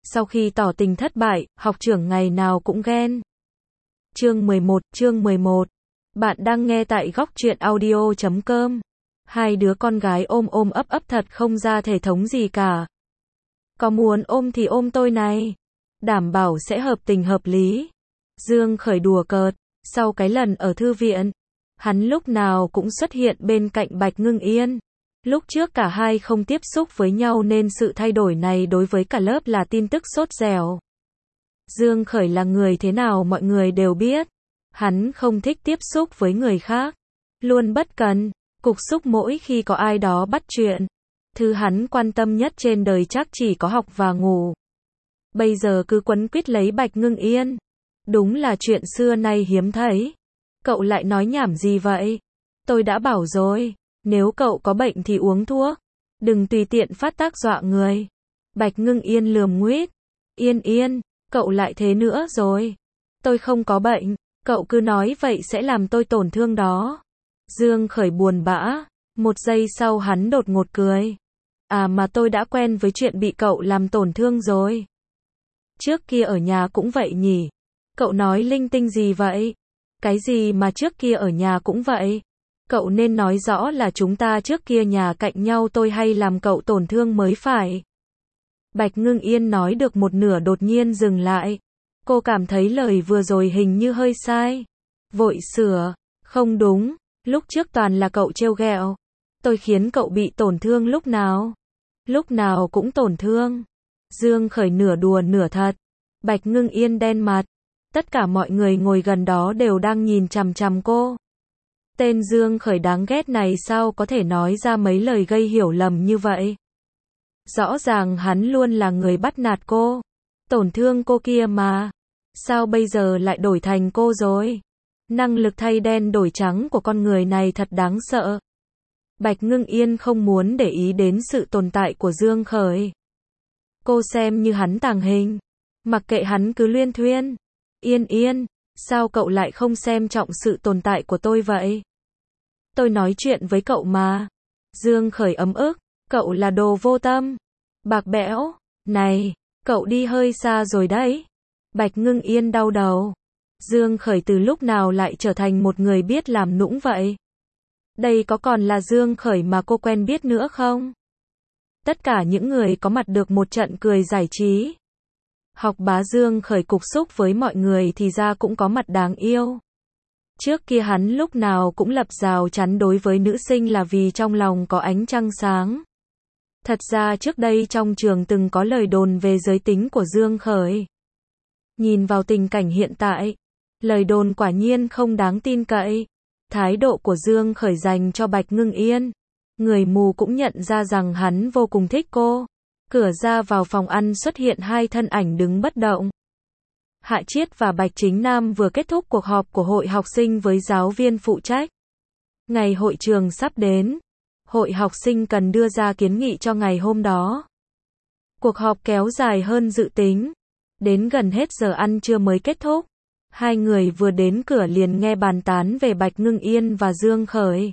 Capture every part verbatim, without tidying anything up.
Sau khi tỏ tình thất bại, học trưởng ngày nào cũng ghen. Chương mười một, chương mười một. Bạn đang nghe tại góc truyện audio chấm com. Hai đứa con gái ôm ôm ấp ấp thật không ra thể thống gì cả. Có muốn ôm thì ôm tôi này. Đảm bảo sẽ hợp tình hợp lý. Dương Khởi đùa cợt. Sau cái lần ở thư viện, hắn lúc nào cũng xuất hiện bên cạnh Bạch Ngưng Yên. Lúc trước cả hai không tiếp xúc với nhau nên sự thay đổi này đối với cả lớp là tin tức sốt dẻo. Dương Khởi là người thế nào mọi người đều biết. Hắn không thích tiếp xúc với người khác. Luôn bất cần, cục xúc mỗi khi có ai đó bắt chuyện. Thứ hắn quan tâm nhất trên đời chắc chỉ có học và ngủ. Bây giờ cứ quấn quýt lấy Bạch Ngưng Yên. Đúng là chuyện xưa nay hiếm thấy. Cậu lại nói nhảm gì vậy? Tôi đã bảo rồi, nếu cậu có bệnh thì uống thuốc. Đừng tùy tiện phát tác dọa người. Bạch Ngưng Yên lườm nguýt. Yên Yên, cậu lại thế nữa rồi. Tôi không có bệnh, cậu cứ nói vậy sẽ làm tôi tổn thương đó. Dương Khởi buồn bã. Một giây sau hắn đột ngột cười. À mà tôi đã quen với chuyện bị cậu làm tổn thương rồi. Trước kia ở nhà cũng vậy nhỉ? Cậu nói linh tinh gì vậy? Cái gì mà trước kia ở nhà cũng vậy? Cậu nên nói rõ là chúng ta trước kia nhà cạnh nhau tôi hay làm cậu tổn thương mới phải. Bạch Ngưng Yên nói được một nửa đột nhiên dừng lại. Cô cảm thấy lời vừa rồi hình như hơi sai. Vội sửa. Không đúng, lúc trước toàn là cậu trêu ghẹo. Tôi khiến cậu bị tổn thương lúc nào? Lúc nào cũng tổn thương. Dương Khởi nửa đùa nửa thật. Bạch Ngưng Yên đen mặt. Tất cả mọi người ngồi gần đó đều đang nhìn chằm chằm cô. Tên Dương Khởi đáng ghét này sao có thể nói ra mấy lời gây hiểu lầm như vậy? Rõ ràng hắn luôn là người bắt nạt cô, tổn thương cô kia mà. Sao bây giờ lại đổi thành cô rồi? Năng lực thay đen đổi trắng của con người này thật đáng sợ. Bạch Ngưng Yên không muốn để ý đến sự tồn tại của Dương Khởi. Cô xem như hắn tàng hình. Mặc kệ hắn cứ luyên thuyên. Yên Yên, sao cậu lại không xem trọng sự tồn tại của tôi vậy? Tôi nói chuyện với cậu mà. Dương Khởi ấm ức. Cậu là đồ vô tâm. Bạc bẽo. Này, cậu đi hơi xa rồi đấy. Bạch Ngưng Yên đau đầu. Dương Khởi từ lúc nào lại trở thành một người biết làm nũng vậy? Đây có còn là Dương Khởi mà cô quen biết nữa không? Tất cả những người có mặt được một trận cười giải trí. Học bá Dương Khởi cục xúc với mọi người thì ra cũng có mặt đáng yêu. Trước kia hắn lúc nào cũng lập rào chắn đối với nữ sinh là vì trong lòng có ánh trăng sáng. Thật ra trước đây trong trường từng có lời đồn về giới tính của Dương Khởi. Nhìn vào tình cảnh hiện tại, lời đồn quả nhiên không đáng tin cậy. Thái độ của Dương Khởi dành cho Bạch Ngưng Yên, người mù cũng nhận ra rằng hắn vô cùng thích cô. Cửa ra vào phòng ăn xuất hiện hai thân ảnh đứng bất động. Hạ Chiết và Bạch Chính Nam vừa kết thúc cuộc họp của hội học sinh với giáo viên phụ trách. Ngày hội trường sắp đến. Hội học sinh cần đưa ra kiến nghị cho ngày hôm đó. Cuộc họp kéo dài hơn dự tính. Đến gần hết giờ ăn trưa mới kết thúc. Hai người vừa đến cửa liền nghe bàn tán về Bạch Ngưng Yên và Dương Khởi.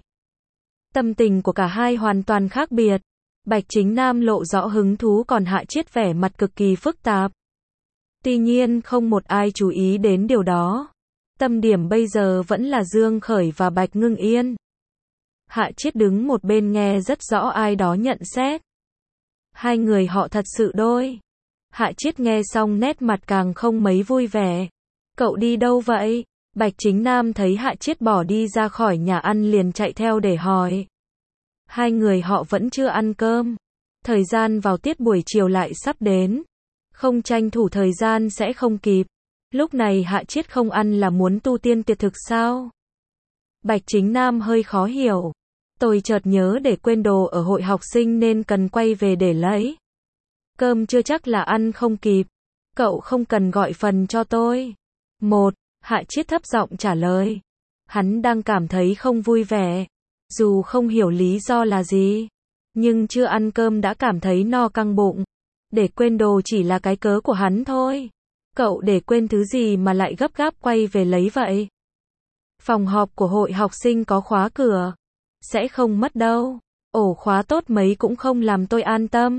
Tâm tình của cả hai hoàn toàn khác biệt. Bạch Chính Nam lộ rõ hứng thú còn Hạ Chiết vẻ mặt cực kỳ phức tạp. Tuy nhiên không một ai chú ý đến điều đó. Tâm điểm bây giờ vẫn là Dương Khởi và Bạch Ngưng Yên. Hạ Chiết đứng một bên nghe rất rõ ai đó nhận xét. Hai người họ thật sự đôi. Hạ Chiết nghe xong nét mặt càng không mấy vui vẻ. Cậu đi đâu vậy? Bạch Chính Nam thấy Hạ Chiết bỏ đi ra khỏi nhà ăn liền chạy theo để hỏi. Hai người họ vẫn chưa ăn cơm. Thời gian vào tiết buổi chiều lại sắp đến. Không tranh thủ thời gian sẽ không kịp. Lúc này Hạ Chiết không ăn là muốn tu tiên tuyệt thực sao? Bạch Chính Nam hơi khó hiểu. Tôi chợt nhớ để quên đồ ở hội học sinh nên cần quay về để lấy. Cơm chưa chắc là ăn không kịp. Cậu không cần gọi phần cho tôi. Một, Hạ Chiết thấp giọng trả lời. Hắn đang cảm thấy không vui vẻ. Dù không hiểu lý do là gì. Nhưng chưa ăn cơm đã cảm thấy no căng bụng. Để quên đồ chỉ là cái cớ của hắn thôi. Cậu để quên thứ gì mà lại gấp gáp quay về lấy vậy? Phòng họp của hội học sinh có khóa cửa. Sẽ không mất đâu. Ổ khóa tốt mấy cũng không làm tôi an tâm.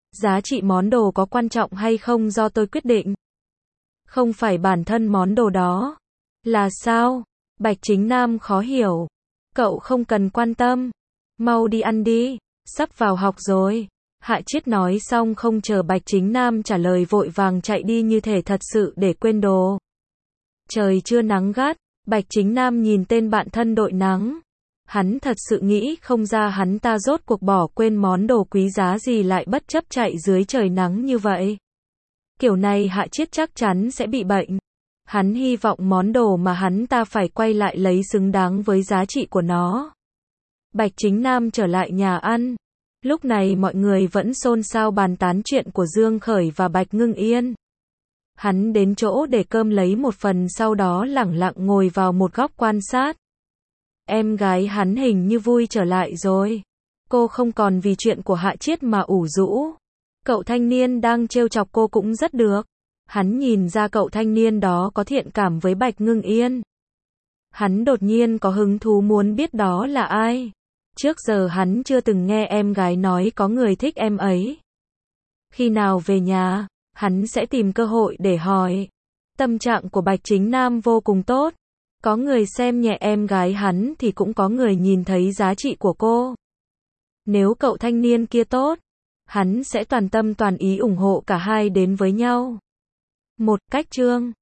Giá trị món đồ có quan trọng hay không do tôi quyết định. Không phải bản thân món đồ đó. Là sao? Bạch Chính Nam khó hiểu. Cậu không cần quan tâm. Mau đi ăn đi. Sắp vào học rồi. Hạ Chiết nói xong không chờ Bạch Chính Nam trả lời vội vàng chạy đi như thể thật sự để quên đồ. Trời chưa nắng gắt, Bạch Chính Nam nhìn tên bạn thân đội nắng. Hắn thật sự nghĩ không ra hắn ta rốt cuộc bỏ quên món đồ quý giá gì lại bất chấp chạy dưới trời nắng như vậy. Kiểu này Hạ Chiết chắc chắn sẽ bị bệnh. Hắn hy vọng món đồ mà hắn ta phải quay lại lấy xứng đáng với giá trị của nó. Bạch Chính Nam trở lại nhà ăn. Lúc này mọi người vẫn xôn xao bàn tán chuyện của Dương Khởi và Bạch Ngưng Yên. Hắn đến chỗ để cơm lấy một phần sau đó lẳng lặng ngồi vào một góc quan sát. Em gái hắn hình như vui trở lại rồi. Cô không còn vì chuyện của Hạ Chiết mà ủ rũ. Cậu thanh niên đang trêu chọc cô cũng rất được. Hắn nhìn ra cậu thanh niên đó có thiện cảm với Bạch Ngưng Yên. Hắn đột nhiên có hứng thú muốn biết đó là ai. Trước giờ hắn chưa từng nghe em gái nói có người thích em ấy. Khi nào về nhà, hắn sẽ tìm cơ hội để hỏi. Tâm trạng của Bạch Chính Nam vô cùng tốt. Có người xem nhẹ em gái hắn thì cũng có người nhìn thấy giá trị của cô. Nếu cậu thanh niên kia tốt, hắn sẽ toàn tâm toàn ý ủng hộ cả hai đến với nhau. Một cách chương